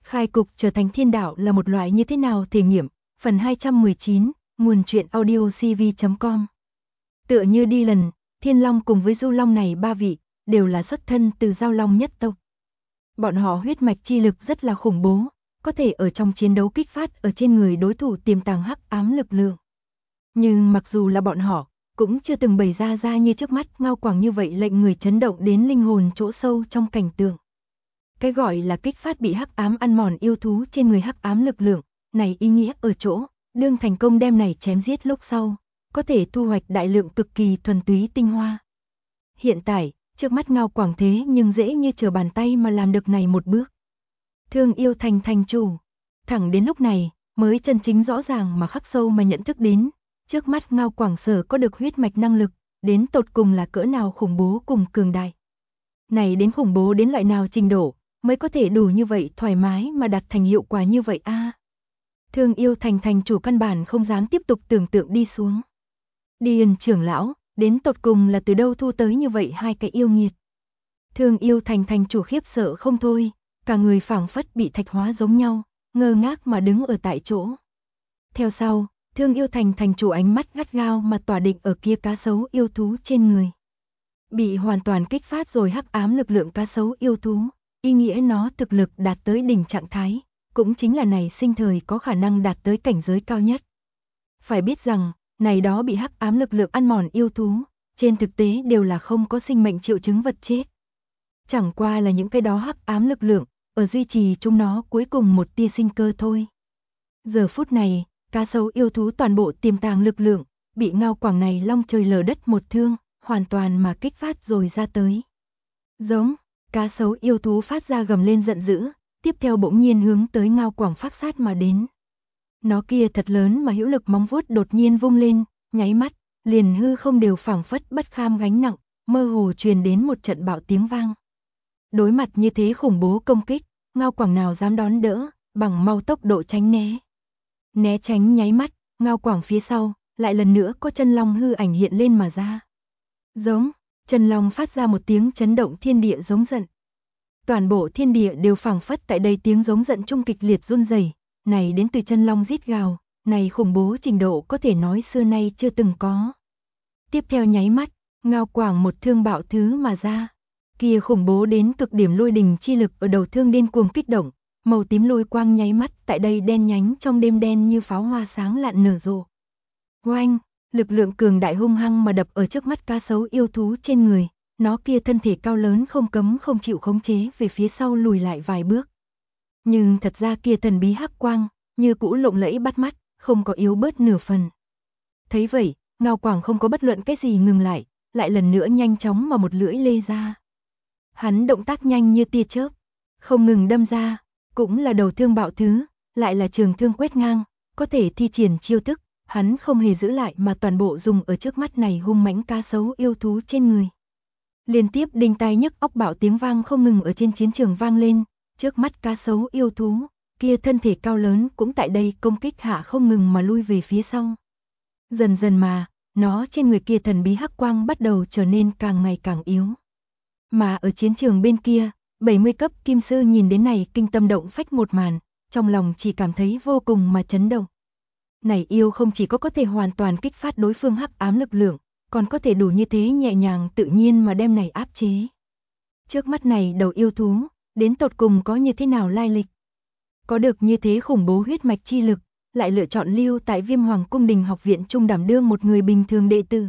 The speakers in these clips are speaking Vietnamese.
Khai cục trở thành thiên đạo là một loại như thế nào thể nghiệm, phần 219, nguồn truyện audio cv.com. Tựa như đi lần, Thiên Long cùng với Du Long này ba vị, đều là xuất thân từ Giao Long nhất tộc. Bọn họ huyết mạch chi lực rất là khủng bố, có thể ở trong chiến đấu kích phát ở trên người đối thủ tiềm tàng hắc ám lực lượng. Nhưng mặc dù là bọn họ, cũng chưa từng bày ra như trước mắt Ngao Quảng như vậy lệnh người chấn động đến linh hồn chỗ sâu trong cảnh tượng. Cái gọi là kích phát bị hắc ám ăn mòn yêu thú trên người hắc ám lực lượng, này ý nghĩa ở chỗ, đương thành công đem này chém giết lúc sau, có thể thu hoạch đại lượng cực kỳ thuần túy tinh hoa. Hiện tại, trước mắt Ngao Quảng thế nhưng dễ như trở bàn tay mà làm được này một bước. Thương Yêu Thành thành chủ, thẳng đến lúc này, mới chân chính rõ ràng mà khắc sâu mà nhận thức đến, trước mắt Ngao Quảng sở có được huyết mạch năng lực, đến tột cùng là cỡ nào khủng bố cùng cường đại. Này đến khủng bố đến loại nào trình độ, mới có thể đủ như vậy thoải mái mà đạt thành hiệu quả như vậy a. Thương Yêu Thành thành chủ căn bản không dám tiếp tục tưởng tượng đi xuống. Điền trưởng lão, đến tột cùng là từ đâu thu tới như vậy hai cái yêu nghiệt. Thương Yêu Thành thành chủ khiếp sợ không thôi, cả người phảng phất bị thạch hóa giống nhau, ngơ ngác mà đứng ở tại chỗ. Theo sau, Thương Yêu Thành thành chủ ánh mắt gắt gao mà tỏa định ở kia cá sấu yêu thú trên người. Bị hoàn toàn kích phát rồi hắc ám lực lượng cá sấu yêu thú, ý nghĩa nó thực lực đạt tới đỉnh trạng thái, cũng chính là này sinh thời có khả năng đạt tới cảnh giới cao nhất. Phải biết rằng, này đó bị hắc ám lực lượng ăn mòn yêu thú, trên thực tế đều là không có sinh mệnh triệu chứng vật chết. Chẳng qua là những cái đó hắc ám lực lượng, ở duy trì chúng nó cuối cùng một tia sinh cơ thôi. Giờ phút này, cá sấu yêu thú toàn bộ tiềm tàng lực lượng, bị Ngao Quảng này long trời lở đất một thương, hoàn toàn mà kích phát rồi ra tới. Giống, cá sấu yêu thú phát ra gầm lên giận dữ, tiếp theo bỗng nhiên hướng tới Ngao Quảng phát sát mà đến. Nó kia thật lớn mà hữu lực móng vuốt đột nhiên vung lên, nháy mắt, liền hư không đều phảng phất bất kham gánh nặng, mơ hồ truyền đến một trận bạo tiếng vang. Đối mặt như thế khủng bố công kích, Ngao Quảng nào dám đón đỡ, bằng mau tốc độ tránh né. Né tránh nháy mắt, Ngao Quảng phía sau, lại lần nữa có chân long hư ảnh hiện lên mà ra. Giống, chân long phát ra một tiếng chấn động thiên địa giống giận. Toàn bộ thiên địa đều phảng phất tại đây tiếng giống giận trung kịch liệt run rẩy, này đến từ chân long rít gào, này khủng bố trình độ có thể nói xưa nay chưa từng có. Tiếp theo nháy mắt, Ngao Quảng một thương bạo thứ mà ra. Kia khủng bố đến cực điểm lôi đình chi lực ở đầu thương điên cuồng kích động, màu tím lôi quang nháy mắt tại đây đen nhánh trong đêm đen như pháo hoa sáng lạn nở rộ. Oanh, lực lượng cường đại hung hăng mà đập ở trước mắt cá sấu yêu thú trên người, nó kia thân thể cao lớn không cấm không chịu khống chế về phía sau lùi lại vài bước. Nhưng thật ra kia thần bí hắc quang, như cũ lộng lẫy bắt mắt, không có yếu bớt nửa phần. Thấy vậy, Ngao Quảng không có bất luận cái gì ngừng lại lần nữa nhanh chóng mà một lưỡi lê ra. Hắn động tác nhanh như tia chớp, không ngừng đâm ra, cũng là đầu thương bạo thứ, lại là trường thương quét ngang, có thể thi triển chiêu thức, hắn không hề giữ lại mà toàn bộ dùng ở trước mắt này hung mãnh cá sấu yêu thú trên người. Liên tiếp đinh tai nhức óc bạo tiếng vang không ngừng ở trên chiến trường vang lên, trước mắt cá sấu yêu thú, kia thân thể cao lớn cũng tại đây công kích hạ không ngừng mà lui về phía sau. Dần dần mà, nó trên người kia thần bí hắc quang bắt đầu trở nên càng ngày càng yếu. Mà ở chiến trường bên kia, 70 cấp kim sư nhìn đến này kinh tâm động phách một màn, trong lòng chỉ cảm thấy vô cùng mà chấn động. Này yêu không chỉ có thể hoàn toàn kích phát đối phương hắc ám lực lượng, còn có thể đủ như thế nhẹ nhàng tự nhiên mà đem này áp chế. Trước mắt này đầu yêu thú, đến tột cùng có như thế nào lai lịch? Có được như thế khủng bố huyết mạch chi lực, lại lựa chọn lưu tại Viêm Hoàng Cung Đình học viện trung đảm đương một người bình thường đệ tử.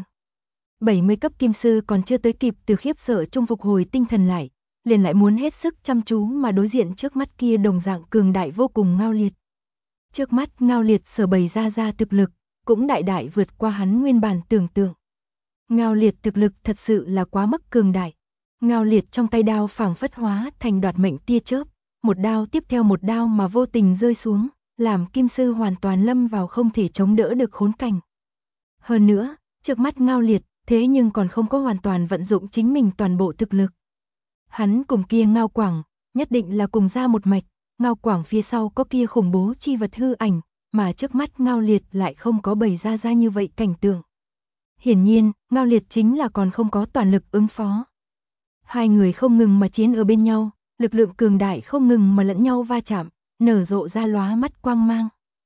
70 cấp kim sư còn chưa tới kịp từ khiếp sợ trung phục hồi tinh thần liền lại muốn hết sức chăm chú mà đối diện trước mắt kia đồng dạng cường đại vô cùng Ngao Liệt. Trước mắt Ngao Liệt sở bày ra thực lực, cũng đại đại vượt qua hắn nguyên bản tưởng tượng. Ngao Liệt thực lực thật sự là quá mức cường đại. Ngao Liệt trong tay đao phảng phất hóa thành đoạt mệnh tia chớp, một đao tiếp theo một đao mà vô tình rơi xuống, làm kim sư hoàn toàn lâm vào không thể chống đỡ được khốn cảnh. Hơn nữa, trước mắt Ngao Liệt, thế nhưng còn không có hoàn toàn vận dụng chính mình toàn bộ thực lực. Hắn cùng kia Ngao Quảng, nhất định là cùng ra một mạch, Ngao Quảng phía sau có kia khủng bố chi vật hư ảnh, mà trước mắt Ngao Liệt lại không có bày ra như vậy cảnh tượng. Hiển nhiên, Ngao Liệt chính là còn không có toàn lực ứng phó. Hai người không ngừng mà chiến ở bên nhau, lực lượng cường đại không ngừng mà lẫn nhau va chạm, nở rộ ra lóa mắt quang mang.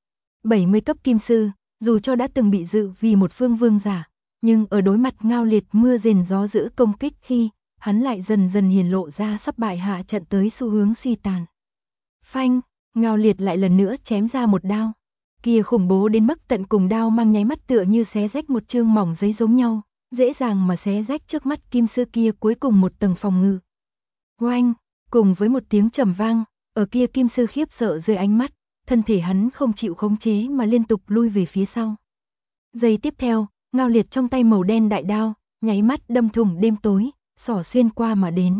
70 cấp kim sư, dù cho đã từng bị dự vì một phương vương giả, nhưng ở đối mặt Ngao Liệt mưa rền gió dữ công kích khi, hắn lại dần dần hiển lộ ra sắp bại hạ trận tới xu hướng suy tàn. Phanh, Ngao Liệt lại lần nữa chém ra một đao. Kia khủng bố đến mức tận cùng đao mang nháy mắt tựa như xé rách một chương mỏng giấy giống nhau, dễ dàng mà xé rách trước mắt kim sư kia cuối cùng một tầng phòng ngự. Oanh, cùng với một tiếng trầm vang, ở kia kim sư khiếp sợ dưới ánh mắt, thân thể hắn không chịu khống chế mà liên tục lui về phía sau. Giây tiếp theo, Ngao Liệt trong tay màu đen đại đao, nháy mắt đâm thủng đêm tối, xỏ xuyên qua mà đến.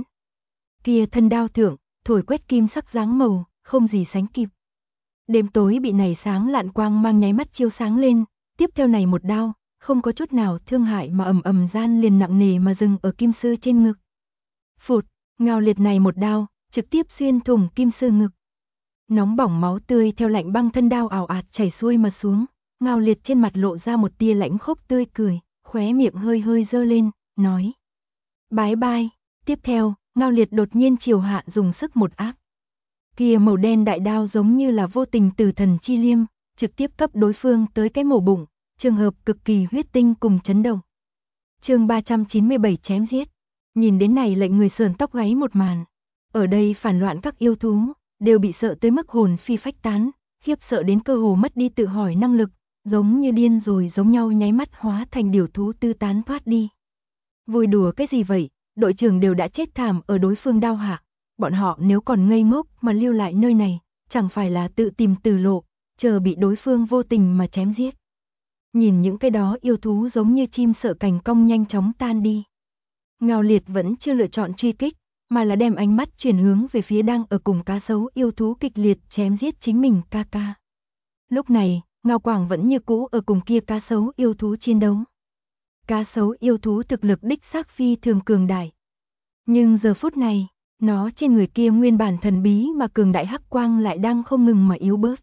Kia thân đao thượng, thổi quét kim sắc dáng màu, không gì sánh kịp. Đêm tối bị này sáng lạn quang mang nháy mắt chiếu sáng lên, tiếp theo này một đao, không có chút nào thương hại mà ầm ầm gian liền nặng nề mà dừng ở kim sư trên ngực. Phụt, Ngao Liệt này một đao, trực tiếp xuyên thủng kim sư ngực. Nóng bỏng máu tươi theo lạnh băng thân đao ào ạt chảy xuôi mà xuống, Ngao Liệt trên mặt lộ ra một tia lãnh khốc tươi cười, khóe miệng hơi hơi dơ lên, nói: "Bái bai." Tiếp theo, Ngao Liệt đột nhiên chiều hạ dùng sức một áp. Kia màu đen đại đao giống như là vô tình từ thần chi liêm, trực tiếp cấp đối phương tới cái mổ bụng, trường hợp cực kỳ huyết tinh cùng chấn động. Chương 397 chém giết. Nhìn đến này lệnh người sườn tóc gáy một màn. Ở đây phản loạn các yêu thú đều bị sợ tới mức hồn phi phách tán, khiếp sợ đến cơ hồ mất đi tự hỏi năng lực, giống như điên rồi giống nhau nháy mắt hóa thành điều thú tư tán thoát đi. Vui đùa cái gì vậy, đội trưởng đều đã chết thảm ở đối phương đao hạ, bọn họ nếu còn ngây ngốc mà lưu lại nơi này, chẳng phải là tự tìm tử lộ, chờ bị đối phương vô tình mà chém giết. Nhìn những cái đó yêu thú giống như chim sợ cành cong nhanh chóng tan đi. Ngao Liệt vẫn chưa lựa chọn truy kích, mà là đem ánh mắt chuyển hướng về phía đang ở cùng cá sấu yêu thú kịch liệt chém giết chính mình ca ca. Lúc này, Ngao Quảng vẫn như cũ ở cùng kia cá sấu yêu thú chiến đấu. Cá sấu yêu thú thực lực đích xác phi thường cường đại. Nhưng giờ phút này, nó trên người kia nguyên bản thần bí mà cường đại hắc quang lại đang không ngừng mà yếu bớt.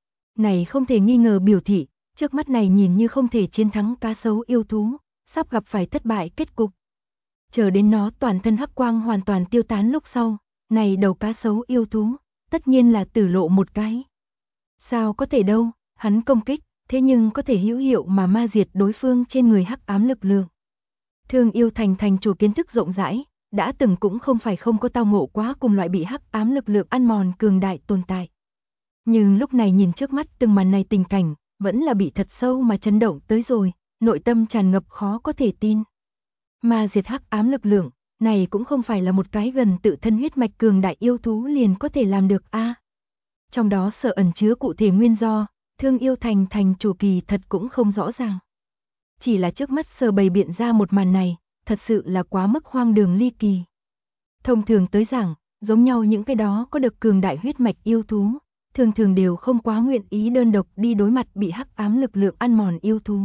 Này không thể nghi ngờ biểu thị, trước mắt này nhìn như không thể chiến thắng cá sấu yêu thú, sắp gặp phải thất bại kết cục. Chờ đến nó toàn thân hắc quang hoàn toàn tiêu tán lúc sau, này đầu cá sấu yêu thú, tất nhiên là tử lộ một cái. Sao có thể đâu, hắn công kích, thế nhưng có thể hữu hiệu mà ma diệt đối phương trên người hắc ám lực lượng. Thương Yêu Thành thành chủ kiến thức rộng rãi, đã từng cũng không phải không có tao ngộ quá cùng loại bị hắc ám lực lượng ăn mòn cường đại tồn tại. Nhưng lúc này nhìn trước mắt từng màn này tình cảnh, vẫn là bị thật sâu mà chấn động tới rồi, nội tâm tràn ngập khó có thể tin. Mà diệt hắc ám lực lượng, này cũng không phải là một cái gần tự thân huyết mạch cường đại yêu thú liền có thể làm được a. Trong đó sợ ẩn chứa cụ thể nguyên do, Thương Yêu Thành thành chủ kỳ thật cũng không rõ ràng. Chỉ là trước mắt sờ bày biện ra một màn này, thật sự là quá mức hoang đường ly kỳ. Thông thường tới giảng, giống nhau những cái đó có được cường đại huyết mạch yêu thú, thường thường đều không quá nguyện ý đơn độc đi đối mặt bị hắc ám lực lượng ăn mòn yêu thú.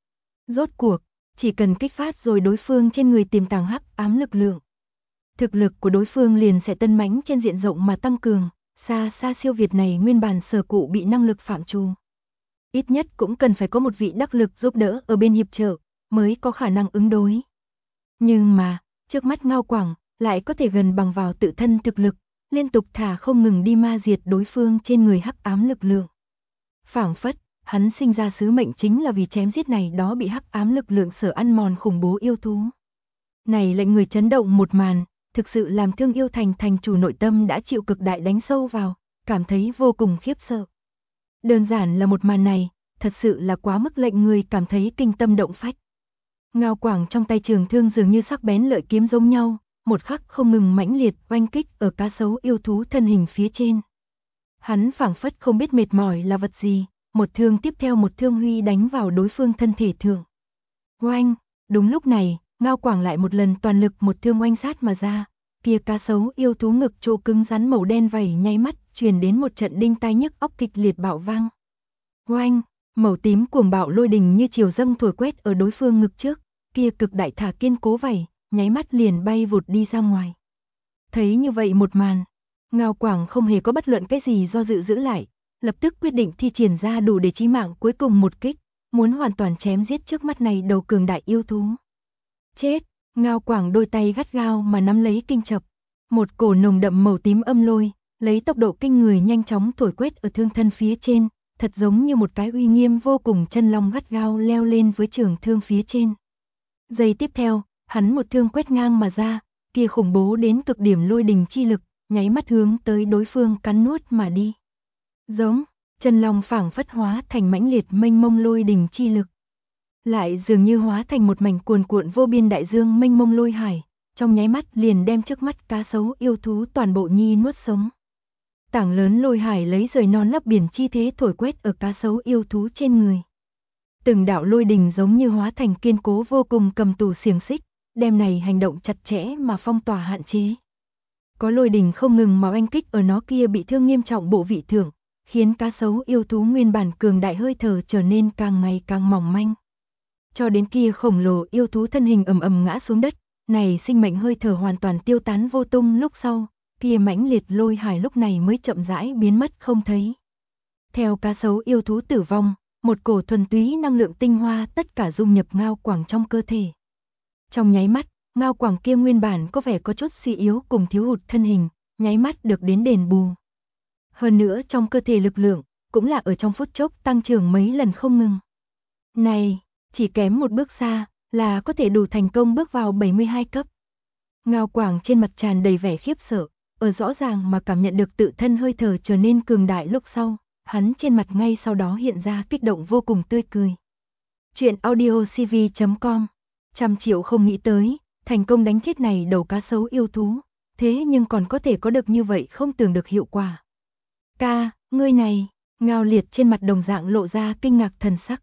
Rốt cuộc, chỉ cần kích phát rồi đối phương trên người tiềm tàng hắc ám lực lượng, thực lực của đối phương liền sẽ tân mãnh trên diện rộng mà tăng cường, xa xa siêu việt này nguyên bản sở cụ bị năng lực phạm trù. Ít nhất cũng cần phải có một vị đắc lực giúp đỡ ở bên hiệp trợ, mới có khả năng ứng đối. Nhưng mà, trước mắt Ngao Quảng, lại có thể gần bằng vào tự thân thực lực, liên tục thả không ngừng đi ma diệt đối phương trên người hắc ám lực lượng. Phảng phất, hắn sinh ra sứ mệnh chính là vì chém giết này đó bị hắc ám lực lượng sở ăn mòn khủng bố yêu thú. Này lệnh người chấn động một màn, thực sự làm Thương Yêu Thành thành chủ nội tâm đã chịu cực đại đánh sâu vào, cảm thấy vô cùng khiếp sợ. Đơn giản là một màn này, thật sự là quá mức lệnh người cảm thấy kinh tâm động phách. Ngao Quảng trong tay trường thương dường như sắc bén lợi kiếm giống nhau, một khắc không ngừng mãnh liệt oanh kích ở cá sấu yêu thú thân hình phía trên. Hắn phảng phất không biết mệt mỏi là vật gì, một thương tiếp theo một thương huy đánh vào đối phương thân thể thượng. Oanh, đúng lúc này, Ngao Quảng lại một lần toàn lực một thương oanh sát mà ra, kia cá sấu yêu thú ngực chỗ cứng rắn màu đen vảy nháy mắt truyền đến một trận đinh tai nhức óc kịch liệt bạo vang. Oanh, màu tím cuồng bạo lôi đình như chiều dâng thổi quét ở đối phương ngực trước, kia cực đại thả kiên cố vảy, nháy mắt liền bay vụt đi ra ngoài. Thấy như vậy một màn, Ngao Quảng không hề có bất luận cái gì do dự giữ lại, lập tức quyết định thi triển ra đủ để chí mạng cuối cùng một kích, muốn hoàn toàn chém giết trước mắt này đầu cường đại yêu thú. Chết, Ngao Quảng đôi tay gắt gao mà nắm lấy kinh chập, một cổ nồng đậm màu tím âm lôi, lấy tốc độ kinh người nhanh chóng thổi quét ở thương thân phía trên, thật giống như một cái uy nghiêm vô cùng chân long gắt gao leo lên với trường thương phía trên. Giây tiếp theo, hắn một thương quét ngang mà ra, kia khủng bố đến cực điểm lôi đình chi lực, nháy mắt hướng tới đối phương cắn nuốt mà đi. Giống, chân long phảng phất hóa thành mãnh liệt mênh mông lôi đình chi lực. Lại dường như hóa thành một mảnh cuồn cuộn vô biên đại dương mênh mông lôi hải, trong nháy mắt liền đem trước mắt cá sấu yêu thú toàn bộ nhi nuốt sống. Tảng lớn lôi hải lấy rời non lấp biển chi thế thổi quét ở cá sấu yêu thú trên người. Từng đạo lôi đình giống như hóa thành kiên cố vô cùng cầm tù xiềng xích, đem này hành động chặt chẽ mà phong tỏa hạn chế. Có lôi đình không ngừng mà oanh kích ở nó kia bị thương nghiêm trọng bộ vị thượng, khiến cá sấu yêu thú nguyên bản cường đại hơi thở trở nên càng ngày càng mỏng manh. Cho đến kia khổng lồ yêu thú thân hình ầm ầm ngã xuống đất, này sinh mệnh hơi thở hoàn toàn tiêu tán vô tung lúc sau, kia mãnh liệt lôi hải lúc này mới chậm rãi biến mất không thấy. Theo cá sấu yêu thú tử vong, một cổ thuần túy năng lượng tinh hoa tất cả dung nhập Ngao Quảng trong cơ thể. Trong nháy mắt, Ngao Quảng kia nguyên bản có vẻ có chút suy yếu cùng thiếu hụt thân hình, nháy mắt được đến đền bù. Hơn nữa trong cơ thể lực lượng, cũng là ở trong phút chốc tăng trưởng mấy lần không ngừng. Này, chỉ kém một bước xa, là có thể đủ thành công bước vào 72 cấp. Ngao Quảng trên mặt tràn đầy vẻ khiếp sợ, ở rõ ràng mà cảm nhận được tự thân hơi thở trở nên cường đại lúc sau, hắn trên mặt ngay sau đó hiện ra kích động vô cùng tươi cười. Chuyện audiocv.com. Trăm triệu không nghĩ tới, thành công đánh chết này đầu cá sấu yêu thú, thế nhưng còn có thể có được như vậy không tưởng được hiệu quả. Ca, ngươi này, Ngao Liệt trên mặt đồng dạng lộ ra kinh ngạc thần sắc.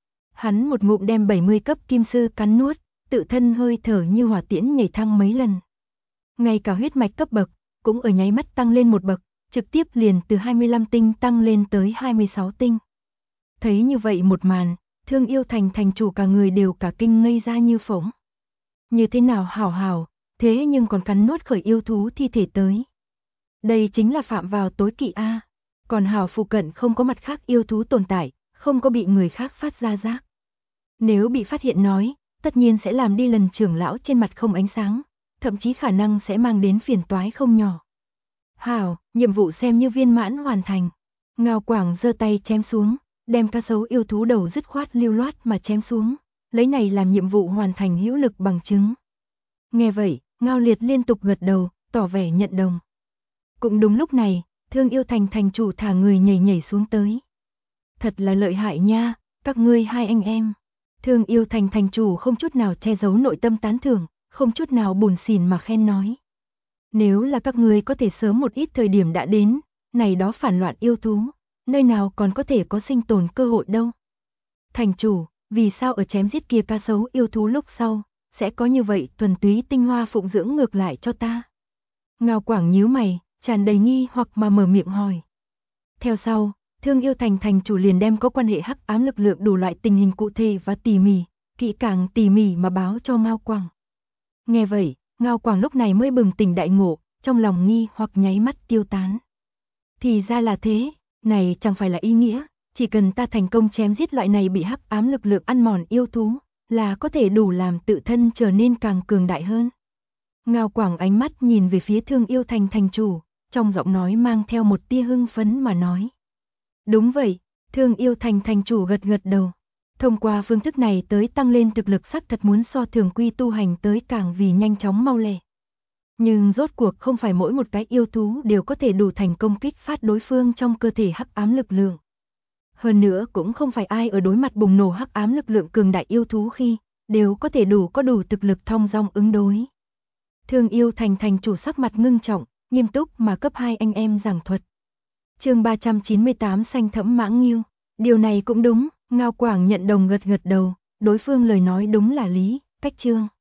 Hắn một ngụm đem 70 cấp kim sư cắn nuốt, tự thân hơi thở như hỏa tiễn nhảy thăng mấy lần. Ngay cả huyết mạch cấp bậc, cũng ở nháy mắt tăng lên một bậc, trực tiếp liền từ 25 tinh tăng lên tới 26 tinh. Thấy như vậy một màn, Thương Yêu Thành thành chủ cả người đều cả kinh ngây ra như phỗng. Như thế nào hảo, thế nhưng còn cắn nuốt khởi yêu thú thi thể tới. Đây chính là phạm vào tối kỵ a. Còn hảo phụ cận không có mặt khác yêu thú tồn tại, không có bị người khác phát ra giác. Nếu bị phát hiện nói, tất nhiên sẽ làm đi lần trưởng lão trên mặt không ánh sáng, thậm chí khả năng sẽ mang đến phiền toái không nhỏ. Hảo, nhiệm vụ xem như viên mãn hoàn thành. Ngao Quảng giơ tay chém xuống, đem cá sấu yêu thú đầu dứt khoát lưu loát mà chém xuống, lấy này làm nhiệm vụ hoàn thành hữu lực bằng chứng. Nghe vậy, Ngao Liệt liên tục gật đầu, tỏ vẻ nhận đồng. Cũng đúng lúc này, Thương Yêu Thành thành chủ thả người nhảy nhảy xuống tới. Thật là lợi hại nha, các ngươi hai anh em. Thương Yêu Thành thành chủ không chút nào che giấu nội tâm tán thưởng, không chút nào buồn xỉn mà khen nói. Nếu là các ngươi có thể sớm một ít thời điểm đã đến, này đó phản loạn yêu thú, nơi nào còn có thể có sinh tồn cơ hội đâu. Thành chủ, vì sao ở chém giết kia cá sấu yêu thú lúc sau, sẽ có như vậy thuần túy tinh hoa phụng dưỡng ngược lại cho ta? Ngao Quảng nhíu mày, tràn đầy nghi hoặc mà mở miệng hỏi. Theo sau, Thương Yêu Thành thành chủ liền đem có quan hệ hắc ám lực lượng đủ loại tình hình cụ thể và tỉ mỉ, kỹ càng tỉ mỉ mà báo cho Ngao Quảng. Nghe vậy, Ngao Quảng lúc này mới bừng tỉnh đại ngộ, trong lòng nghi hoặc nháy mắt tiêu tán. Thì ra là thế, này chẳng phải là ý nghĩa, chỉ cần ta thành công chém giết loại này bị hắc ám lực lượng ăn mòn yêu thú, là có thể đủ làm tự thân trở nên càng cường đại hơn. Ngao Quảng ánh mắt nhìn về phía Thương Yêu Thành thành chủ, trong giọng nói mang theo một tia hưng phấn mà nói. Đúng vậy, Thương Yêu Thành thành chủ gật gật đầu. Thông qua phương thức này tới tăng lên thực lực xác thật muốn so thường quy tu hành tới càng vì nhanh chóng mau lẹ. Nhưng rốt cuộc không phải mỗi một cái yêu thú đều có thể đủ thành công kích phát đối phương trong cơ thể hắc ám lực lượng. Hơn nữa cũng không phải ai ở đối mặt bùng nổ hắc ám lực lượng cường đại yêu thú khi đều có thể có đủ thực lực thong dong ứng đối. Thương Yêu Thành thành chủ sắc mặt ngưng trọng, nghiêm túc mà cấp hai anh em giảng thuật. Chương 398 xanh thẫm mãng nghiêu. Điều này cũng đúng, Ngao Quảng nhận đồng gật gật đầu, đối phương lời nói đúng là lý, cách chương.